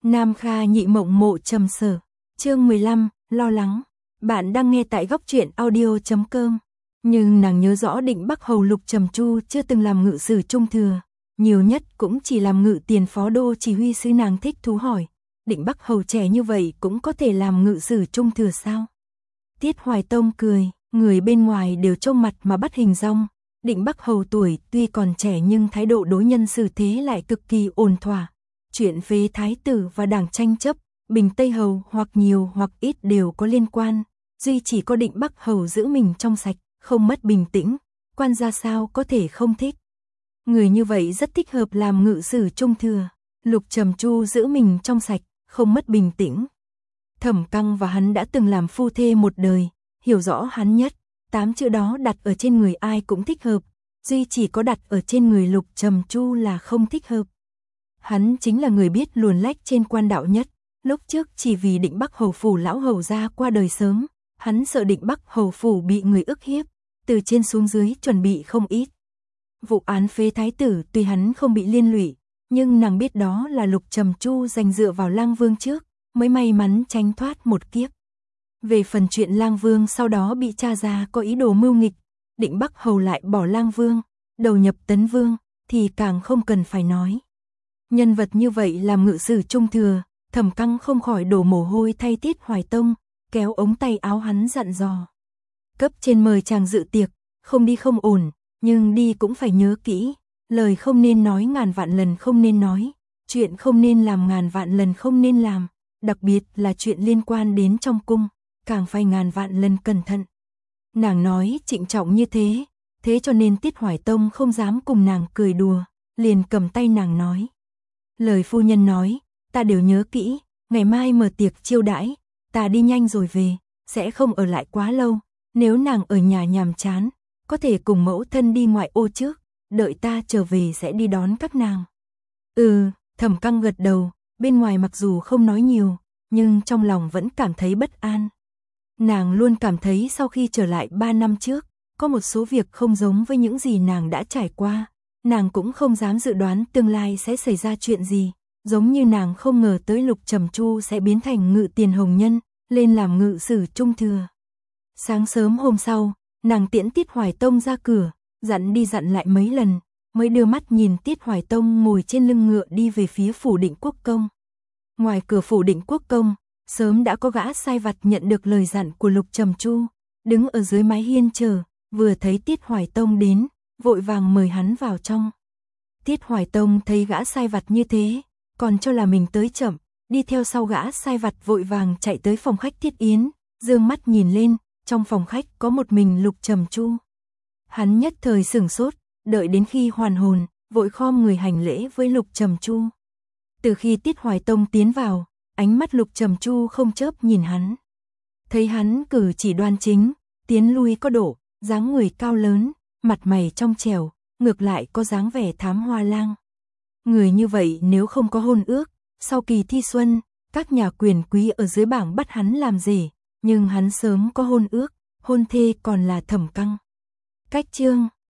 Nam Kha Nhị Mộng Mộ Trầm Sở. Chương 15, lo lắng. Bạn đang nghe tại góc truyện audio.com. Nhưng nàng nhớ rõ Định Bắc Hầu Lục Trầm Chu chưa từng làm ngự sử trung thừa, nhiều nhất cũng chỉ làm ngự tiền phó đô chỉ huy sứ. Nàng thích thú hỏi, Định Bắc Hầu trẻ như vậy cũng có thể làm ngự sử trung thừa sao? Tiết Hoài Tông cười, người bên ngoài đều trông mặt mà bắt hình dong. Định Bắc Hầu tuổi tuy còn trẻ nhưng thái độ đối nhân xử thế lại cực kỳ ổn thỏa. Chuyện phế thái tử và đảng tranh chấp, Bình Tây Hầu hoặc nhiều hoặc ít đều có liên quan. Duy chỉ có Định Bắc Hầu giữ mình trong sạch, không mất bình tĩnh, quan gia sao có thể không thích. Người như vậy rất thích hợp làm ngự sử trung thừa. Lục Trầm Chu giữ mình trong sạch, không mất bình tĩnh. Thẩm Căng và hắn đã từng làm phu thê một đời, hiểu rõ hắn nhất. 8 chữ đó đặt ở trên người ai cũng thích hợp, duy chỉ có đặt ở trên người Lục Trầm Chu là không thích hợp. Hắn chính là người biết luồn lách trên quan đạo nhất. Lúc trước chỉ vì Định Bắc Hầu phủ lão hầu gia qua đời sớm, hắn sợ Định Bắc Hầu phủ bị người ức hiếp, từ trên xuống dưới chuẩn bị không ít. Vụ án phế thái tử tuy hắn không bị liên lụy, nhưng nàng biết đó là Lục Trầm Chu giành dựa vào Lang Vương trước, mới may mắn tránh thoát một kiếp. Về phần chuyện Lang Vương sau đó bị tra ra có ý đồ mưu nghịch, Định Bắc Hầu lại bỏ Lang Vương, đầu nhập Tấn Vương, thì càng không cần phải nói. Nhân vật như vậy làm ngự sử trung thừa, Thẩm Căng không khỏi đổ mồ hôi thay Tiết Hoài Tông, kéo ống tay áo hắn dặn dò. Cấp trên mời chàng dự tiệc, không đi không ổn, nhưng đi cũng phải nhớ kỹ, lời không nên nói ngàn vạn lần không nên nói, chuyện không nên làm ngàn vạn lần không nên làm, đặc biệt là chuyện liên quan đến trong cung, càng phải ngàn vạn lần cẩn thận. Nàng nói trịnh trọng như thế, thế cho nên Tiết Hoài Tông không dám cùng nàng cười đùa, liền cầm tay nàng nói. Lời phu nhân nói, ta đều nhớ kỹ, ngày mai mở tiệc chiêu đãi, ta đi nhanh rồi về, sẽ không ở lại quá lâu, nếu nàng ở nhà nhàm chán, có thể cùng mẫu thân đi ngoại ô trước, đợi ta trở về sẽ đi đón các nàng. Thẩm Căng gật đầu, bên ngoài mặc dù không nói nhiều, nhưng trong lòng vẫn cảm thấy bất an. Nàng luôn cảm thấy sau khi trở lại 3 năm trước, có một số việc không giống với những gì nàng đã trải qua, nàng cũng không dám dự đoán tương lai sẽ xảy ra chuyện gì, giống như nàng không ngờ tới Lục Trầm Chu sẽ biến thành ngự tiền hồng nhân, lên làm ngự sử trung thừa. Sáng sớm hôm sau, nàng tiễn Tiết Hoài Tông ra cửa, dặn đi dặn lại mấy lần, mới đưa mắt nhìn Tiết Hoài Tông ngồi trên lưng ngựa đi về phía phủ Định Quốc Công. Ngoài cửa phủ Định Quốc Công, sớm đã có gã sai vặt nhận được lời dặn của Lục Trầm Chu, đứng ở dưới mái hiên chờ, vừa thấy Tiết Hoài Tông đến, vội vàng mời hắn vào trong. Tiết Hoài Tông thấy gã sai vặt như thế, còn cho là mình tới chậm, đi theo sau gã sai vặt vội vàng chạy tới phòng khách Tiết Yến, dương mắt nhìn lên, trong phòng khách có một mình Lục Trầm Chu. Hắn nhất thời sửng sốt, đợi đến khi hoàn hồn, vội khom người hành lễ với Lục Trầm Chu. Từ khi Tiết Hoài Tông tiến vào, ánh mắt Lục Trầm Chu không chớp nhìn hắn. Thấy hắn cử chỉ đoan chính, tiến lui có độ, dáng người cao lớn, mặt mày trong trẻo, ngược lại có dáng vẻ thám hoa lang. Người như vậy nếu không có hôn ước, sau kỳ thi xuân, các nhà quyền quý ở dưới bảng bắt hắn làm rể, nhưng hắn sớm có hôn ước, hôn thê còn là Thẩm Căng. Cách chương